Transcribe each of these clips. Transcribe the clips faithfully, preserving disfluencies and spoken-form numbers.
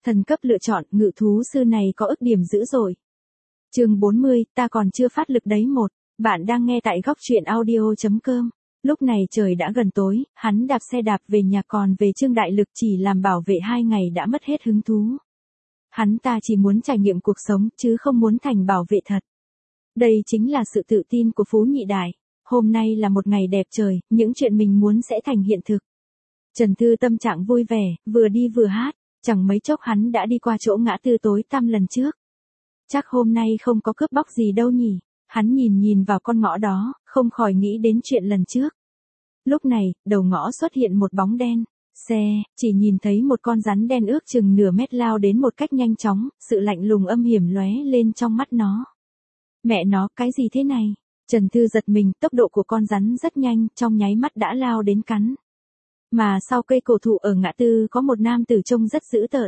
Thần cấp lựa chọn, ngự thú sư này có ức điểm dữ rồi. Chương bốn mươi, ta còn chưa phát lực đấy một. Bạn đang nghe tại góc truyện audio chấm com. Lúc này trời đã gần tối, hắn đạp xe đạp về nhà, còn về Trương Đại Lực chỉ làm bảo vệ hai ngày đã mất hết hứng thú. Hắn ta chỉ muốn trải nghiệm cuộc sống, chứ không muốn thành bảo vệ thật. Đây chính là sự tự tin của Phú Nhị Đại. Hôm nay là một ngày đẹp trời, những chuyện mình muốn sẽ thành hiện thực. Trần Thư tâm trạng vui vẻ, vừa đi vừa hát, chẳng mấy chốc hắn đã đi qua chỗ ngã tư tối tăm lần trước. Chắc hôm nay không có cướp bóc gì đâu nhỉ. Hắn nhìn nhìn vào con ngõ đó, không khỏi nghĩ đến chuyện lần trước. Lúc này, đầu ngõ xuất hiện một bóng đen. Xe, chỉ nhìn thấy một con rắn đen ước chừng nửa mét lao đến một cách nhanh chóng, sự lạnh lùng âm hiểm lóe lên trong mắt nó. Mẹ nó, cái gì thế này? Trần Thư giật mình, tốc độ của con rắn rất nhanh, trong nháy mắt đã lao đến cắn. Mà sau cây cổ thụ ở ngã tư có một nam tử trông rất dữ tợn.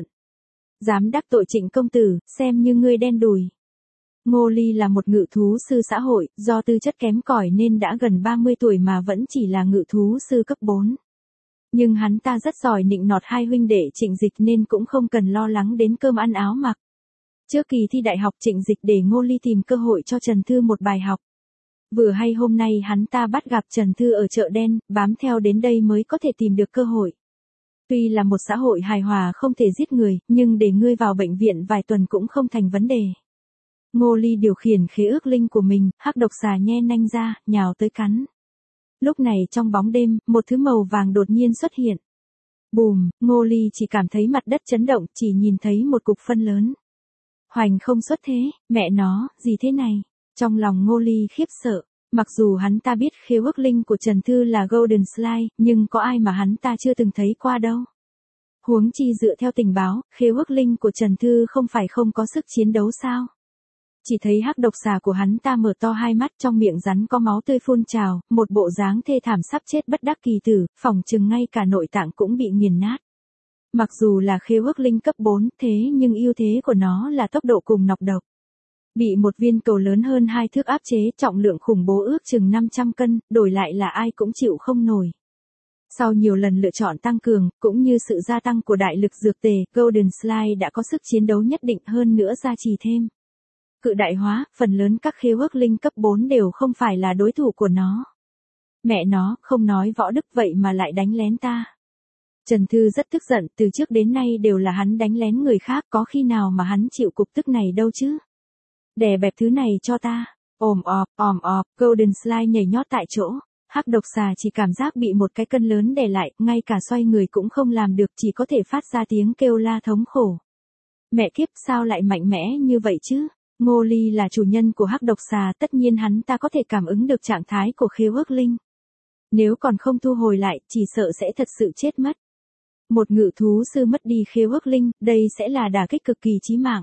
Dám đắc tội Trịnh công tử, xem như ngươi đen đùi. Ngô Ly là một ngự thú sư xã hội, do tư chất kém cỏi nên đã gần ba mươi tuổi mà vẫn chỉ là ngự thú sư cấp bốn. Nhưng hắn ta rất giỏi nịnh nọt hai huynh đệ Trịnh Dịch nên cũng không cần lo lắng đến cơm ăn áo mặc. Trước kỳ thi đại học Trịnh Dịch để Ngô Ly tìm cơ hội cho Trần Thư một bài học. Vừa hay hôm nay hắn ta bắt gặp Trần Thư ở chợ đen, bám theo đến đây mới có thể tìm được cơ hội. Tuy là một xã hội hài hòa không thể giết người, nhưng để ngươi vào bệnh viện vài tuần cũng không thành vấn đề. Ngô Ly điều khiển khế ước linh của mình, hắc độc xà nhe nanh ra, nhào tới cắn. Lúc này trong bóng đêm, một thứ màu vàng đột nhiên xuất hiện. Bùm, Ngô Ly chỉ cảm thấy mặt đất chấn động, chỉ nhìn thấy một cục phân lớn. Hoành không xuất thế, mẹ nó, gì thế này? Trong lòng Ngô Ly khiếp sợ, mặc dù hắn ta biết khế ước linh của Trần Thư là Golden Slide, nhưng có ai mà hắn ta chưa từng thấy qua đâu. Huống chi dựa theo tình báo, khế ước linh của Trần Thư không phải không có sức chiến đấu sao? Chỉ thấy hắc độc xà của hắn ta mở to hai mắt, trong miệng rắn có máu tươi phun trào, một bộ dáng thê thảm sắp chết bất đắc kỳ tử, phỏng chừng ngay cả nội tạng cũng bị nghiền nát. Mặc dù là khế ước linh cấp bốn, thế nhưng ưu thế của nó là tốc độ cùng nọc độc. Bị một viên cầu lớn hơn hai thước áp chế, trọng lượng khủng bố ước chừng năm trăm cân, đổi lại là ai cũng chịu không nổi. Sau nhiều lần lựa chọn tăng cường, cũng như sự gia tăng của đại lực dược tề, Golden Slide đã có sức chiến đấu nhất định, hơn nữa gia trì thêm. Cự đại hóa, phần lớn các khế ước linh cấp bốn đều không phải là đối thủ của nó. Mẹ nó, không nói võ đức vậy mà lại đánh lén ta. Trần Thư rất tức giận, từ trước đến nay đều là hắn đánh lén người khác, có khi nào mà hắn chịu cục tức này đâu chứ. Đè bẹp thứ này cho ta. Ồm ọp, òm ọp, Golden Slide nhảy nhót tại chỗ. Hắc độc xà chỉ cảm giác bị một cái cân lớn đè lại, ngay cả xoay người cũng không làm được, chỉ có thể phát ra tiếng kêu la thống khổ. Mẹ kiếp, sao lại mạnh mẽ như vậy chứ? Ngô Ly là chủ nhân của hắc độc xà, tất nhiên hắn ta có thể cảm ứng được trạng thái của khế ước linh. Nếu còn không thu hồi lại, chỉ sợ sẽ thật sự chết mất. Một ngự thú sư mất đi khế ước linh, đây sẽ là đả kích cực kỳ chí mạng.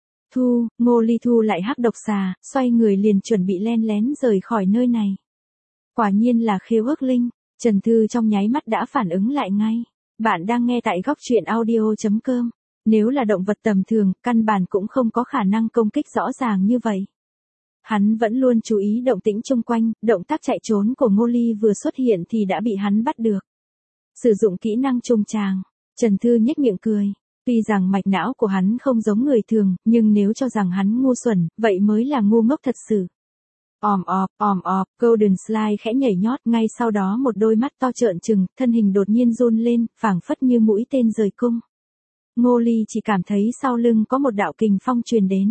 Thu, Ngô Ly thu lại hắc độc xà, xoay người liền chuẩn bị len lén rời khỏi nơi này. Quả nhiên là khế ước linh, Trần Thư trong nháy mắt đã phản ứng lại ngay. Bạn đang nghe tại góc truyện audio chấm com. Nếu là động vật tầm thường, căn bản cũng không có khả năng công kích rõ ràng như vậy. Hắn vẫn luôn chú ý động tĩnh xung quanh, động tác chạy trốn của Ngô Ly vừa xuất hiện thì đã bị hắn bắt được. Sử dụng kỹ năng trùng tràng, Trần Thư nhếch miệng cười. Tuy rằng mạch não của hắn không giống người thường, nhưng nếu cho rằng hắn ngu xuẩn, vậy mới là ngu ngốc thật sự. Òm ọp, òm ọp, Golden Slide khẽ nhảy nhót, ngay sau đó một đôi mắt to trợn trừng, thân hình đột nhiên run lên, phảng phất như mũi tên rời cung. Ngô Ly chỉ cảm thấy sau lưng có một đạo kình phong truyền đến.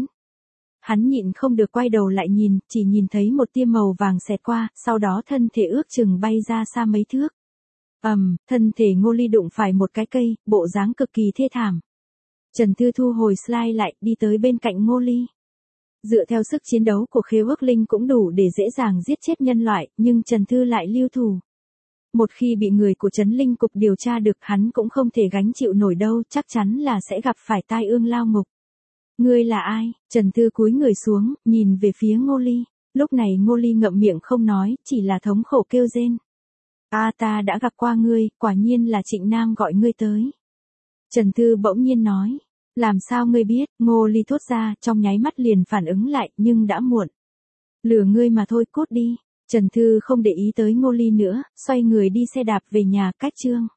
Hắn nhịn không được quay đầu lại nhìn, chỉ nhìn thấy một tia màu vàng xẹt qua, sau đó thân thể ước chừng bay ra xa mấy thước. Ầm, um, thân thể Ngô Ly đụng phải một cái cây, bộ dáng cực kỳ thê thảm. Trần Thư thu hồi slide lại, đi tới bên cạnh Ngô Ly. Dựa theo sức chiến đấu của khế ước linh cũng đủ để dễ dàng giết chết nhân loại, nhưng Trần Thư lại lưu thủ. Một khi bị người của Trấn Linh Cục điều tra được, hắn cũng không thể gánh chịu nổi đâu, chắc chắn là sẽ gặp phải tai ương lao ngục. Ngươi là ai? Trần Thư cúi người xuống, nhìn về phía Ngô Ly. Lúc này Ngô Ly ngậm miệng không nói, chỉ là thống khổ kêu rên. A ta đã gặp qua ngươi, quả nhiên là Trịnh Nam gọi ngươi tới. Trần Thư bỗng nhiên nói. Làm sao ngươi biết? Ngô Ly thốt ra, trong nháy mắt liền phản ứng lại, nhưng đã muộn. Lừa ngươi mà thôi, cút đi. Trần Thư không để ý tới Ngô Ly nữa, xoay người đi xe đạp về nhà, cách Trương.